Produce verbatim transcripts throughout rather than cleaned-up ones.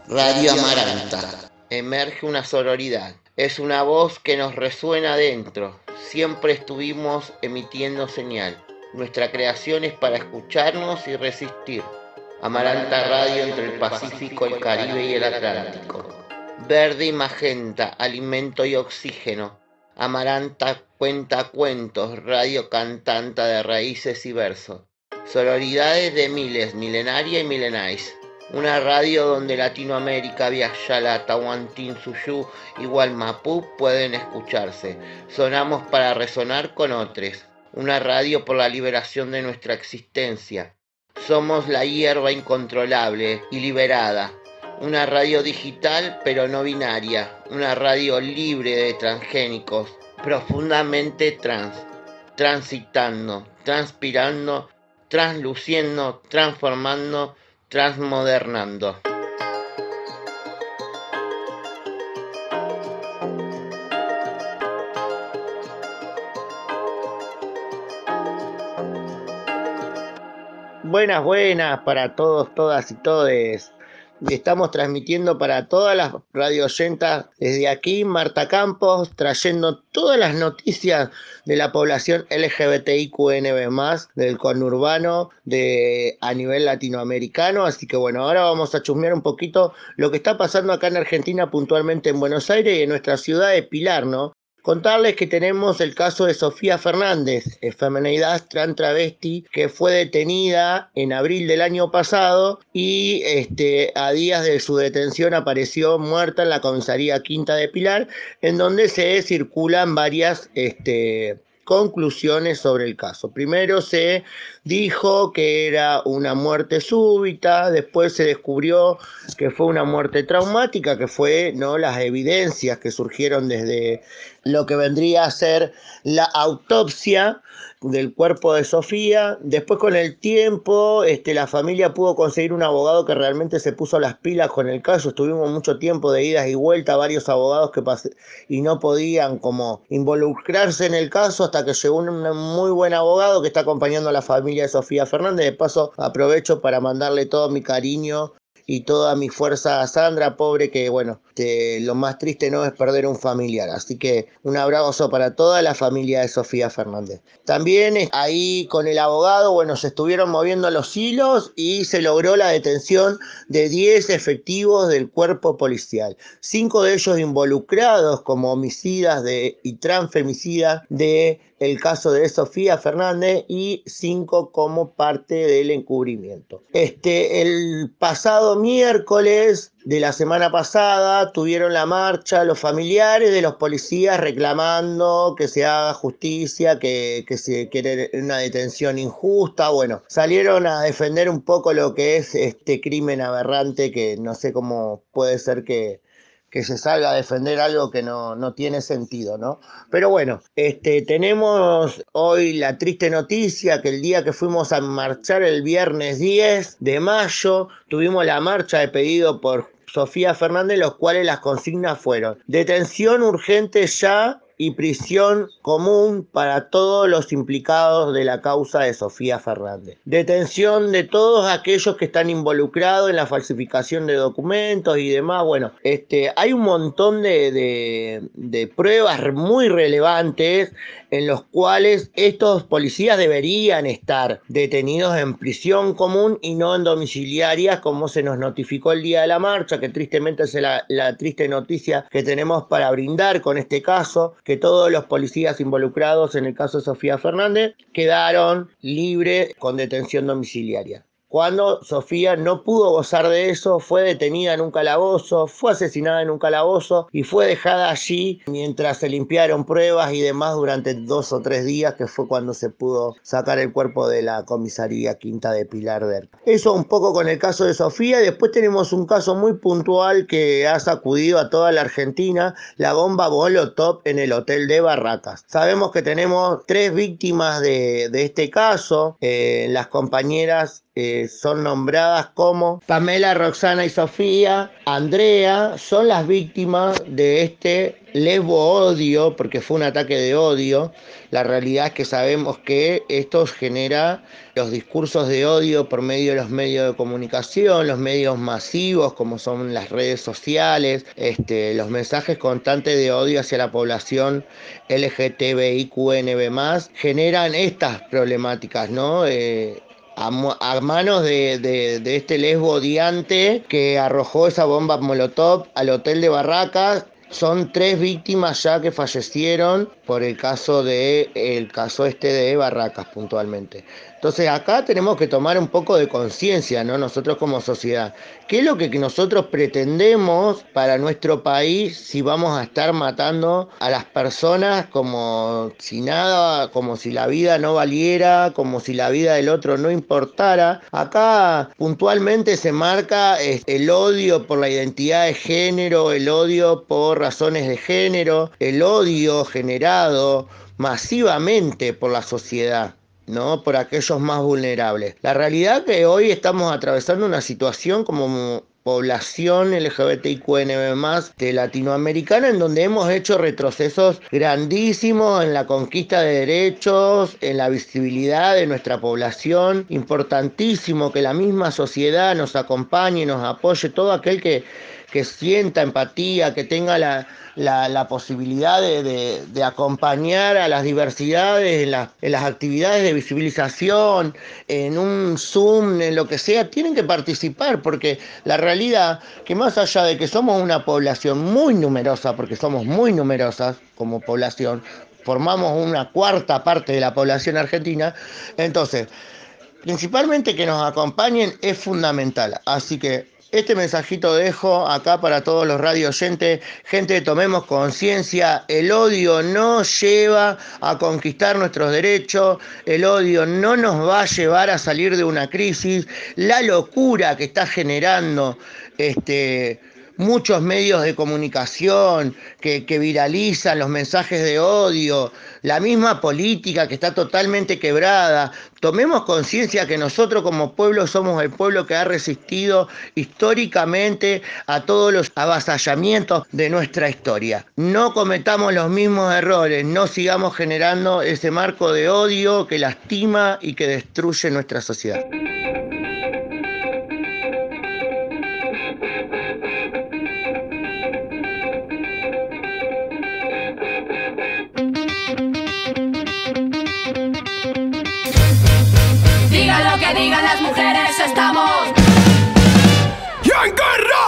Radio Amaranta. Emerge una sororidad. Es una voz que nos resuena adentro. Siempre estuvimos emitiendo señal. Nuestra creación es para escucharnos y resistir. Amaranta Radio entre el Pacífico, el Caribe y el Atlántico. Verde y magenta, alimento y oxígeno. Amaranta cuenta cuentos, radio cantanta de raíces y versos. Sororidades de miles, milenaria y milenáis. Una radio donde Latinoamérica, Viayala, Tahuantinsuyu y Gualmapú pueden escucharse. Sonamos para resonar con otros. Una radio por la liberación de nuestra existencia. Somos la hierba incontrolable y liberada. Una radio digital pero no binaria. Una radio libre de transgénicos. Profundamente trans. Transitando, transpirando, transluciendo, transformando, transmodernando. Buenas, buenas para todos, todas y todes. Estamos transmitiendo para todas las radioyentas desde aquí, Marta Campos, trayendo todas las noticias de la población L G B T I Q N B más, del conurbano de, a nivel latinoamericano. Así que bueno, ahora vamos a chusmear un poquito lo que está pasando acá en Argentina, puntualmente en Buenos Aires y en nuestra ciudad de Pilar, ¿no? Contarles que tenemos el caso de Sofía Fernández, feminidad trans travesti, que fue detenida en abril del año pasado y este, a días de su detención apareció muerta en la comisaría Quinta de Pilar, en donde se circulan varias este, conclusiones sobre el caso. Primero se dijo que era una muerte súbita, después se descubrió que fue una muerte traumática, que fue, ¿no?, las evidencias que surgieron desde lo que vendría a ser la autopsia del cuerpo de Sofía. Después, con el tiempo, este, la familia pudo conseguir un abogado que realmente se puso las pilas con el caso. Estuvimos mucho tiempo de idas y vueltas, varios abogados que pas- y no podían como involucrarse en el caso, hasta que llegó un, un muy buen abogado que está acompañando a la familia de Sofía Fernández. De paso, aprovecho para mandarle todo mi cariño y toda mi fuerza a Sandra, pobre, que bueno, que lo más triste no es perder un familiar. Así que un abrazo para toda la familia de Sofía Fernández. También ahí con el abogado, bueno, se estuvieron moviendo los hilos y se logró la detención de diez efectivos del cuerpo policial. Cinco de ellos involucrados como homicidas de, y transfemicidas de el caso de Sofía Fernández y cinco como parte del encubrimiento. Este, el pasado miércoles de la semana pasada tuvieron la marcha los familiares de los policías reclamando que se haga justicia, que, que se quiere una detención injusta. Bueno, salieron a defender un poco lo que es este crimen aberrante, que no sé cómo puede ser que que se salga a defender algo que no, no tiene sentido, ¿no? Pero bueno, este, tenemos hoy la triste noticia que el día que fuimos a marchar el viernes diez de mayo, tuvimos la marcha de pedido por Sofía Fernández, los cuales las consignas fueron: detención urgente ya y prisión común para todos los implicados de la causa de Sofía Fernández. Detención de todos aquellos que están involucrados en la falsificación de documentos y demás. Bueno, este, hay un montón de, de, de pruebas muy relevantes en los cuales estos policías deberían estar detenidos en prisión común y no en domiciliarias, como se nos notificó el día de la marcha, que tristemente es la, la triste noticia que tenemos para brindar con este caso, que todos los policías involucrados en el caso de Sofía Fernández quedaron libres con detención domiciliaria. Cuando Sofía no pudo gozar de eso, fue detenida en un calabozo, fue asesinada en un calabozo y fue dejada allí mientras se limpiaron pruebas y demás durante dos o tres días, que fue cuando se pudo sacar el cuerpo de la comisaría Quinta de Pilar de. Eso un poco con el caso de Sofía. Y después tenemos un caso muy puntual que ha sacudido a toda la Argentina: la bomba Molotov en el hotel de Barracas. Sabemos que tenemos tres víctimas de, de este caso, eh, las compañeras eh, son nombradas como Pamela, Roxana y Sofía. Andrea son las víctimas de este lesbo odio, porque fue un ataque de odio. La realidad es que sabemos que esto genera los discursos de odio por medio de los medios de comunicación, los medios masivos como son las redes sociales, este, los mensajes constantes de odio hacia la población L G T B I Q N B más, generan estas problemáticas, ¿no? Eh, A, a manos de, de, de este lesbo odiante que arrojó esa bomba molotov al hotel de Barracas. Son tres víctimas ya que fallecieron por el caso de el caso este de Barracas puntualmente. Entonces acá tenemos que tomar un poco de conciencia, ¿no? Nosotros como sociedad. ¿Qué es lo que nosotros pretendemos para nuestro país si vamos a estar matando a las personas como si nada, como si la vida no valiera, como si la vida del otro no importara? Acá puntualmente se marca el odio por la identidad de género, el odio por razones de género, el odio generado masivamente por la sociedad, ¿no? Por aquellos más vulnerables. La realidad que hoy estamos atravesando una situación como población L G B T I Q N B más de latinoamericana, en donde hemos hecho retrocesos grandísimos en la conquista de derechos, en la visibilidad de nuestra población. Importantísimo que la misma sociedad nos acompañe, nos apoye, todo aquel que que sienta empatía, que tenga la, la, la posibilidad de, de, de acompañar a las diversidades en, la, en las actividades de visibilización, en un Zoom, en lo que sea, tienen que participar, porque la realidad que más allá de que somos una población muy numerosa, porque somos muy numerosas como población, formamos una cuarta parte de la población argentina, entonces, principalmente que nos acompañen es fundamental, así que este mensajito dejo acá para todos los radio oyentes. Gente, tomemos conciencia. El odio no lleva a conquistar nuestros derechos. El odio no nos va a llevar a salir de una crisis. La locura que está generando este... muchos medios de comunicación que, que viralizan los mensajes de odio, la misma política que está totalmente quebrada. Tomemos conciencia que nosotros como pueblo somos el pueblo que ha resistido históricamente a todos los avasallamientos de nuestra historia. No cometamos los mismos errores, no sigamos generando ese marco de odio que lastima y que destruye nuestra sociedad. Digan lo que digan las mujeres, estamos en guerra.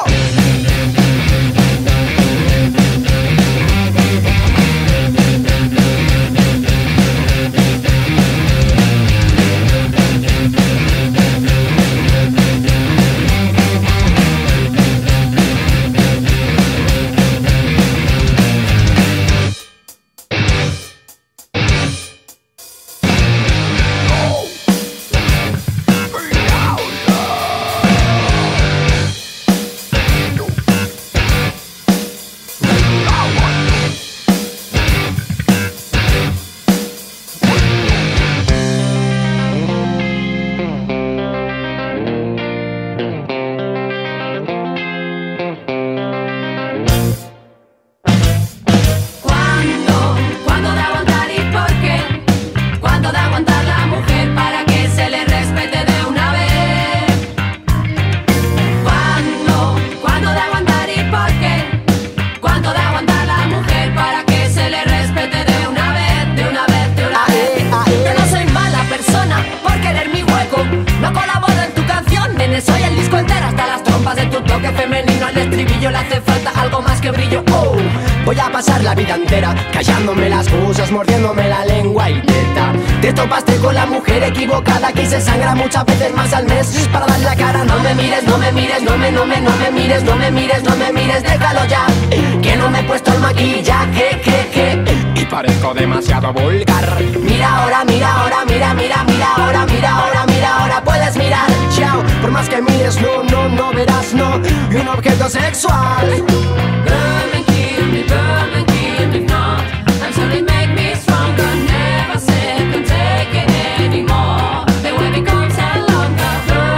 Voy a pasar la vida entera callándome las cosas, mordiéndome la lengua y neta. Te topaste con la mujer equivocada que se sangra muchas veces más al mes para dar la cara. No me mires, no me mires, no me, no me, no me mires, no me mires, no me mires, déjalo ya. Que no me he puesto el maquillaje, que, que, y parezco demasiado vulgar. Mira ahora, mira ahora, mira, mira, mira ahora, mira ahora, mira ahora, puedes mirar. Chao, por más que mires, no, no, no verás, no, y un objeto sexual. burn and kill me, burn and kill me not until it make me stronger. Never sick and take it anymore. The way becomes a longer.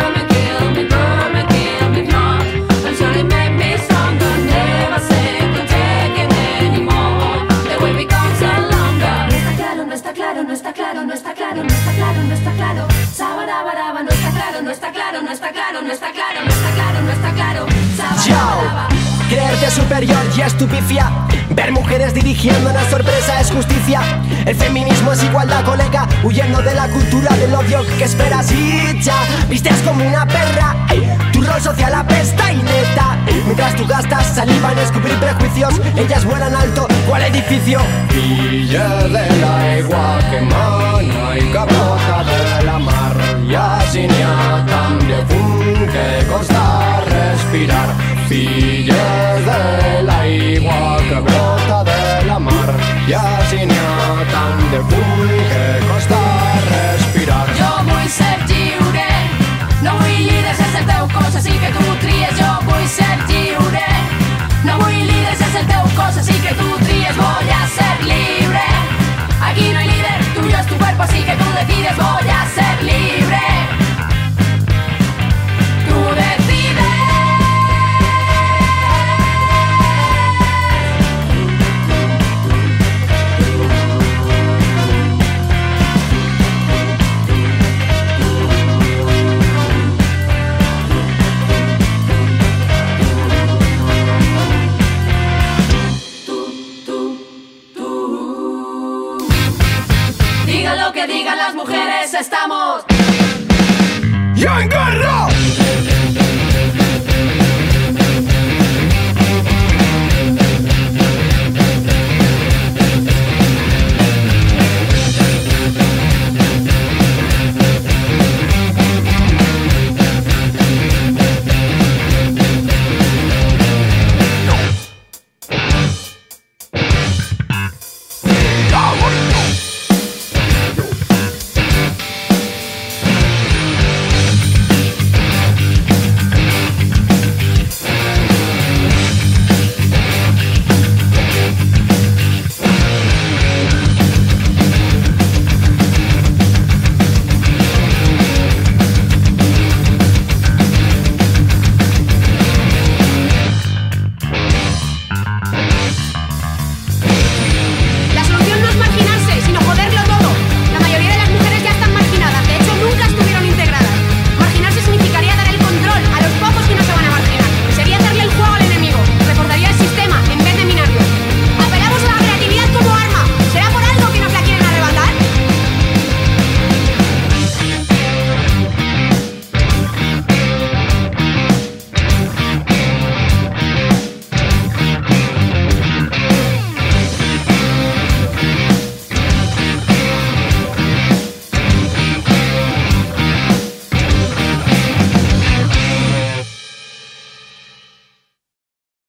mente superior y estupifia. Ver mujeres dirigiendo una sorpresa es justicia. El feminismo es igualdad, colega, huyendo de la cultura del odio que esperas. Y ya vistes como una perra, tu rol social apesta y neta. Mientras tú gastas saliva en escupir prejuicios, ellas vuelan alto cual edificio. Filla de la igua que mana y capota de la mar, y así n'hi ha tant de fum que costa respirar. Filles de l'aigua que brota de la mar, i així n'hi ha tant de fum que costa respirar. Jo vull ser lliure, no vull líders sense el teu cos, així que tu tries. Jo vull ser lliure, no vull líders sense el teu cos, així que tu tries. Voy a ser libre, aquí no hay líder, tuyo es tu cuerpo, así que tú decides. Voy a ser libre, tú decides. Digan lo que digan las mujeres, estamos ¡Y en guerra!